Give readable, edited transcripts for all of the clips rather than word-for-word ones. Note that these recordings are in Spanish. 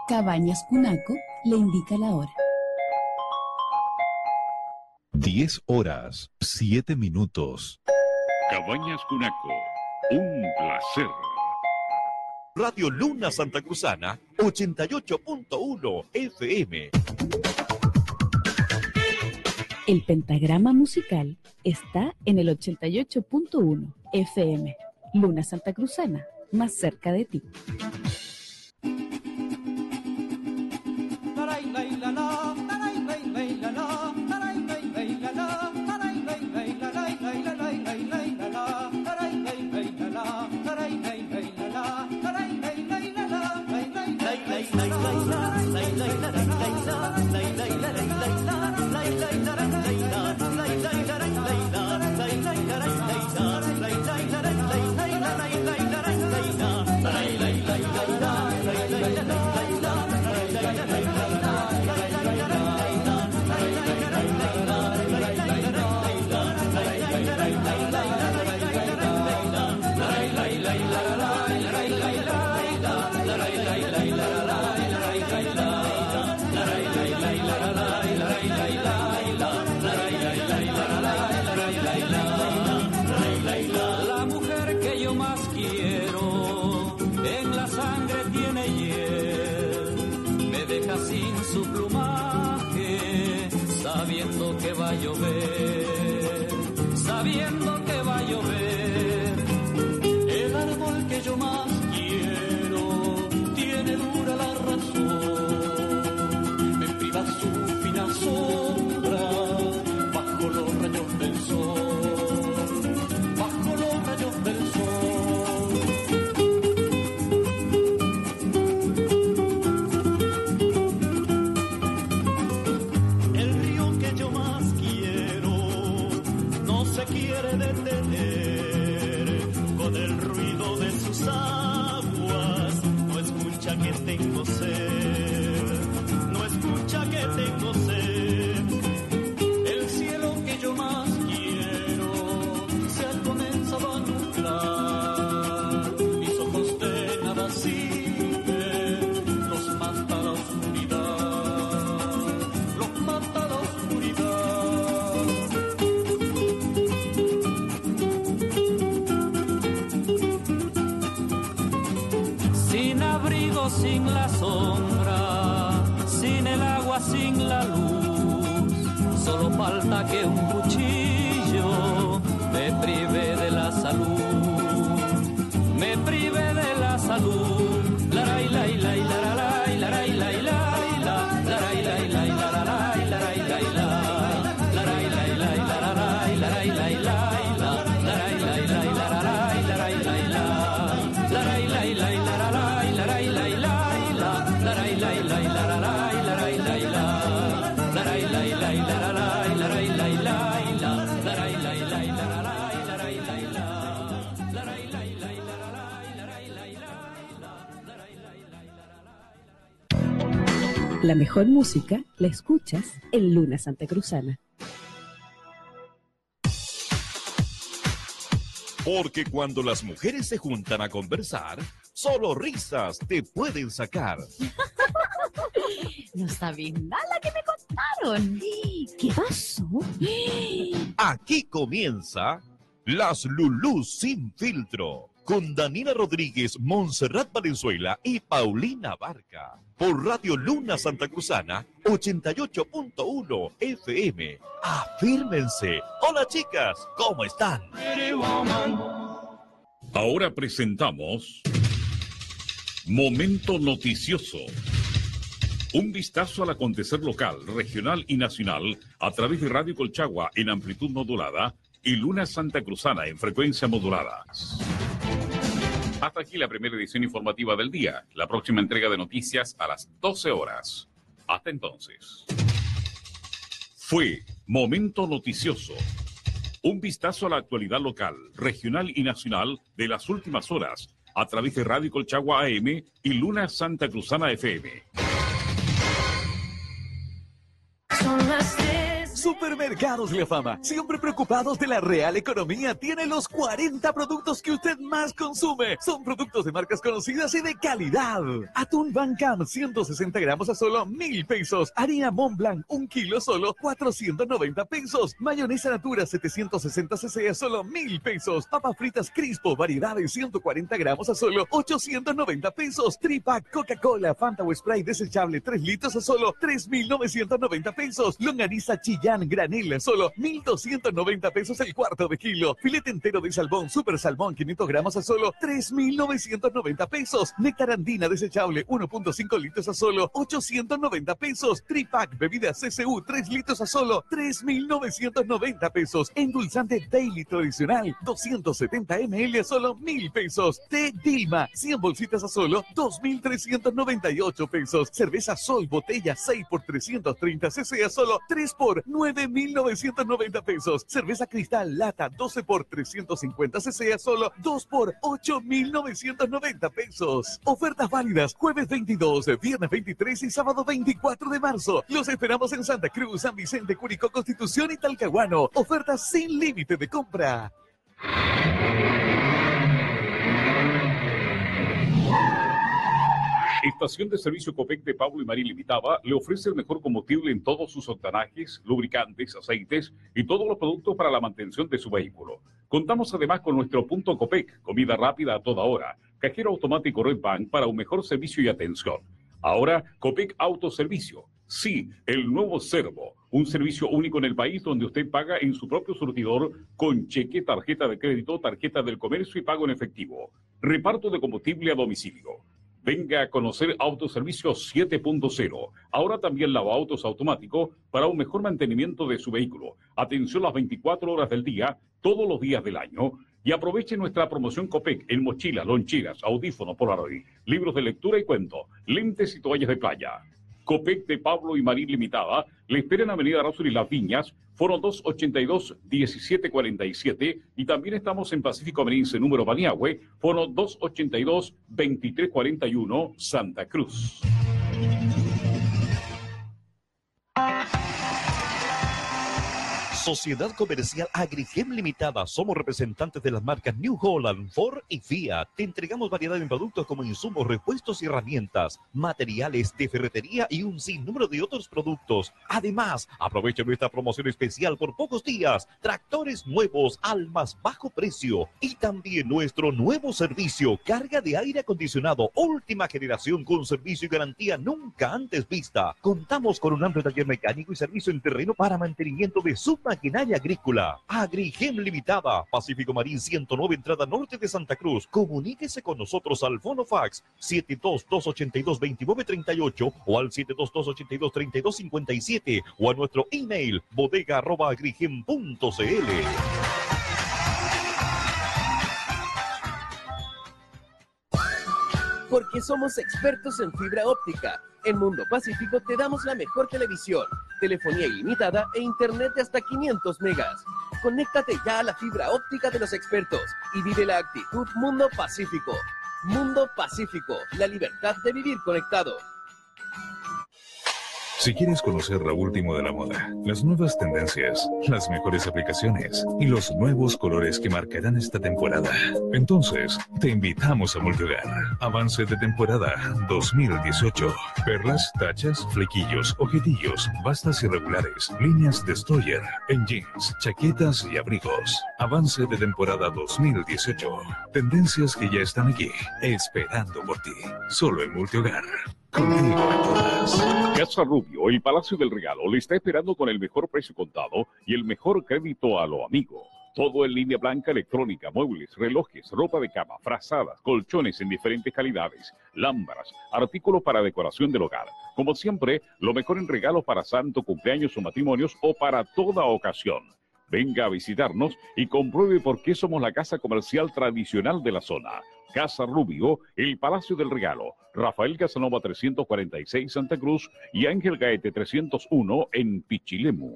Cabañas Cunaco le indica la hora. 10:07. Cabañas Cunaco, un placer. Radio Luna Santa Cruzana, 88.1 FM. El pentagrama musical está en el 88.1 FM. Luna Santa Cruzana, más cerca de ti. La mujer que yo más quiero en la sangre tiene hiel, me deja sin su plumaje, sabiendo que va a llover, sabiendo que va a llover. El árbol que yo más quiero tiene dura la razón, me priva su fina sombra bajo los rayos del sol, bajo los rayos del sol. El río que yo más quiero no se quiere detener, con el ruido de sus aguas no escucha que tengo sed, no escucha que tengo sed. El cielo que yo más quiero se ha comenzado a nublar, mis ojos de nada sirven, los mata la oscuridad, los mata la oscuridad. Sin abrigo, sin la sombra, sin el agua, sin la luz, solo falta que un cuchillo me prive de la salud, me prive de la salud. La la la la la la la la la la La mejor música la escuchas en Luna Santa Cruzana. Porque cuando las mujeres se juntan a conversar, solo risas te pueden sacar. No sabía nada que me contaron. ¿Qué pasó? Aquí comienza Las Lulús Sin Filtro, con Danila Rodríguez, Montserrat Valenzuela y Paulina Barca, por Radio Luna Santa Cruzana, 88.1 FM. Afírmense. Hola chicas, ¿cómo están? Ahora presentamos Momento Noticioso. Un vistazo al acontecer local, regional y nacional a través de Radio Colchagua en amplitud modulada y Luna Santa Cruzana en frecuencia modulada. Hasta aquí la primera edición informativa del día. La próxima entrega de noticias a las 12 horas. Hasta entonces. Fue Momento Noticioso. Un vistazo a la actualidad local, regional y nacional de las últimas horas a través de Radio Colchagua AM y Luna Santa Cruzana FM. Son las 10. Supermercados La Fama, siempre preocupados de la real economía, tiene los 40 productos que usted más consume. Son productos de marcas conocidas y de calidad. Atún Van Cam, 160 gramos a solo 1,000 pesos. Harina Mont Blanc, 1 kilo, solo 490 pesos. Mayonesa Natura, 760 cc a solo 1,000 pesos. Papas fritas Crispo, variedad de 140 gramos a solo 890 pesos. Tripack Coca-Cola, Fanta o Sprite desechable, 3 litros a solo 3,990 pesos. Longaniza Chillán granel, solo 1,290 pesos el cuarto de kilo. Filete entero de salmón, Super Salmón, 500 gramos a solo 3,990 pesos. Néctar Andina desechable, 1.5 litros a solo 890 pesos. Tripack bebidas CCU, 3 litros a solo 3,990 pesos. Endulzante Daily tradicional, 270 ml a solo 1,000 pesos. Té Dilma, 100 bolsitas a solo 2,398 pesos. Cerveza Sol, botella 6 por 330 cc a solo 3 por 9,990 pesos. Cerveza Cristal lata 12 por 350 cc a solo 2 por 8,990 pesos. Ofertas válidas jueves 22, viernes 23 y sábado 24 de marzo. Los esperamos en Santa Cruz, San Vicente, Curicó, Constitución y Talcahuano. Ofertas sin límite de compra. Estación de servicio Copec de Pablo y María Limitada le ofrece el mejor combustible en todos sus octanajes, lubricantes, aceites y todos los productos para la mantención de su vehículo. Contamos además con nuestro punto Copec, comida rápida a toda hora, cajero automático Red Bank para un mejor servicio y atención. Ahora, Copec Autoservicio. Sí, el nuevo Servo, un servicio único en el país donde usted paga en su propio surtidor con cheque, tarjeta de crédito, tarjeta del comercio y pago en efectivo. Reparto de combustible a domicilio. Venga a conocer Autoservicio 7.0. Ahora también lavautos automático para un mejor mantenimiento de su vehículo. Atención las 24 horas del día, todos los días del año. Y aproveche nuestra promoción Copec en mochilas, loncheras, audífonos Polaroid, libros de lectura y cuento, lentes y toallas de playa. Copec de Pablo y Marín Limitada le espera en Avenida Arázuri Las Viñas, Foro 282-1747 y también estamos en Pacífico Amerince, número Baniagüe, Foro 282-2341, Santa Cruz. Sociedad Comercial Agrigem Limitada. Somos representantes de las marcas New Holland, Ford y Fiat. Te entregamos variedad de productos como insumos, repuestos y herramientas, materiales de ferretería y un sinnúmero de otros productos. Además, aprovecha nuestra promoción especial por pocos días. Tractores nuevos al más bajo precio. Y también nuestro nuevo servicio, carga de aire acondicionado, última generación con servicio y garantía nunca antes vista. Contamos con un amplio taller mecánico y servicio en terreno para mantenimiento de su maquinaria agrícola. Agrigem Limitada, Pacífico Marín 109, entrada norte de Santa Cruz. Comuníquese con nosotros al fono fax 722822938 o al 722823257 o a nuestro email bodega@agrigem.cl. Porque somos expertos en fibra óptica. En Mundo Pacífico te damos la mejor televisión, telefonía ilimitada e internet de hasta 500 megas. Conéctate ya a la fibra óptica de los expertos y vive la actitud Mundo Pacífico. Mundo Pacífico, la libertad de vivir conectado. Si quieres conocer lo último de la moda, las nuevas tendencias, las mejores aplicaciones y los nuevos colores que marcarán esta temporada, entonces te invitamos a Multihogar. Avance de temporada 2018. Perlas, tachas, flequillos, ojetillos, bastas irregulares, líneas Destroyer en jeans, chaquetas y abrigos. Avance de temporada 2018. Tendencias que ya están aquí, esperando por ti. Solo en Multihogar. Contigo a todas. Casa Rubio, el Palacio del Regalo, le está esperando con el mejor precio contado y el mejor crédito a lo amigo. Todo en línea blanca, electrónica, muebles, relojes, ropa de cama, frazadas, colchones en diferentes calidades, lámparas, artículos para decoración del hogar. Como siempre, lo mejor en regalos para santo, cumpleaños o matrimonios o para toda ocasión. Venga a visitarnos y compruebe por qué somos la casa comercial tradicional de la zona. Casa Rubio, el Palacio del Regalo, Rafael Casanova 346 Santa Cruz y Ángel Gaete 301 en Pichilemu.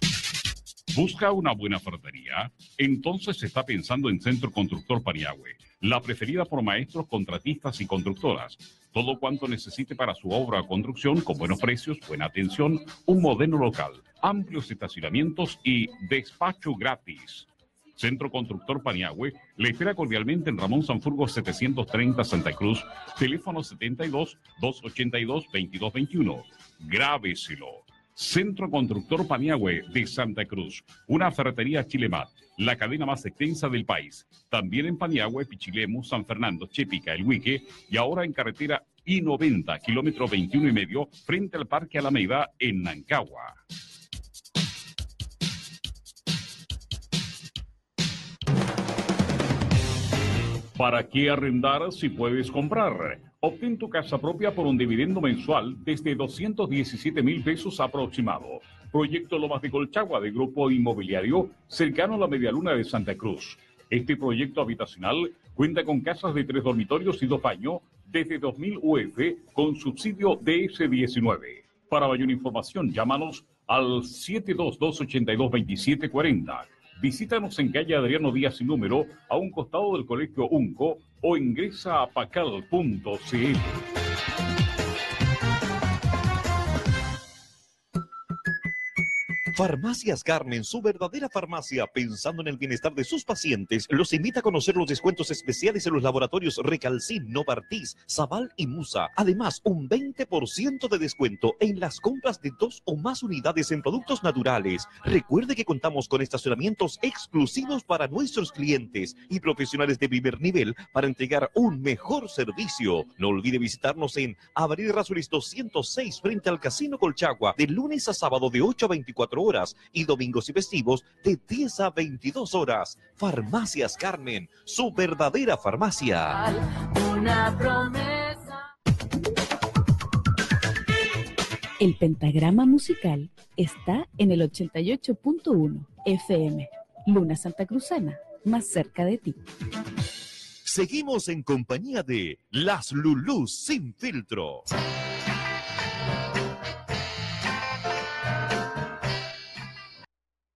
¿Busca una buena ferretería? Entonces está pensando en Centro Constructor Paniagüe. la preferida por maestros, contratistas y constructoras. Todo cuanto necesite para su obra o construcción, con buenos precios, buena atención, un moderno local, amplios estacionamientos y despacho gratis. Centro Constructor Paniagüe le espera cordialmente en Ramón Sanfurgo 730 Santa Cruz, teléfono 72-282-2221. Grábeselo. Centro Constructor Paniagüe de Santa Cruz, una ferretería Chilemat, la cadena más extensa del país. También en Paniagüe, Pichilemu, San Fernando, Chépica, El Huique y ahora en carretera I-90, kilómetro 21,5, frente al Parque Alameda en Nancagua. ¿Para qué arrendar si puedes comprar? Obtén tu casa propia por un dividendo mensual desde 217,000 pesos aproximado. Proyecto Lomas de Colchagua de Grupo Inmobiliario, cercano a la Medialuna de Santa Cruz. Este proyecto habitacional cuenta con casas de 3 dormitorios y 2 baños desde 2.000 UF con subsidio DS19. Para mayor información, llámanos al 722-822740. Visítanos en calle Adriano Díaz sin número, a un costado del Colegio UNCO, o ingresa a pacal.cl. Farmacias Carmen, su verdadera farmacia, pensando en el bienestar de sus pacientes, los invita a conocer los descuentos especiales en los laboratorios Recalcin, Novartis, Sabal y Musa. Además, un 20% de descuento en las compras de 2 o más unidades en productos naturales. Recuerde que contamos con estacionamientos exclusivos para nuestros clientes y profesionales de primer nivel para entregar un mejor servicio. No olvide visitarnos en Avenida Errázuriz 206 frente al Casino Colchagua, de lunes a sábado de 8 a 24 horas y domingos y festivos de 10 a 22 horas. Farmacias Carmen, su verdadera farmacia. Una promesa. El pentagrama musical está en el 88.1 FM. Luna Santacruzana, más cerca de ti. Seguimos en compañía de Las Lulús Sin Filtro.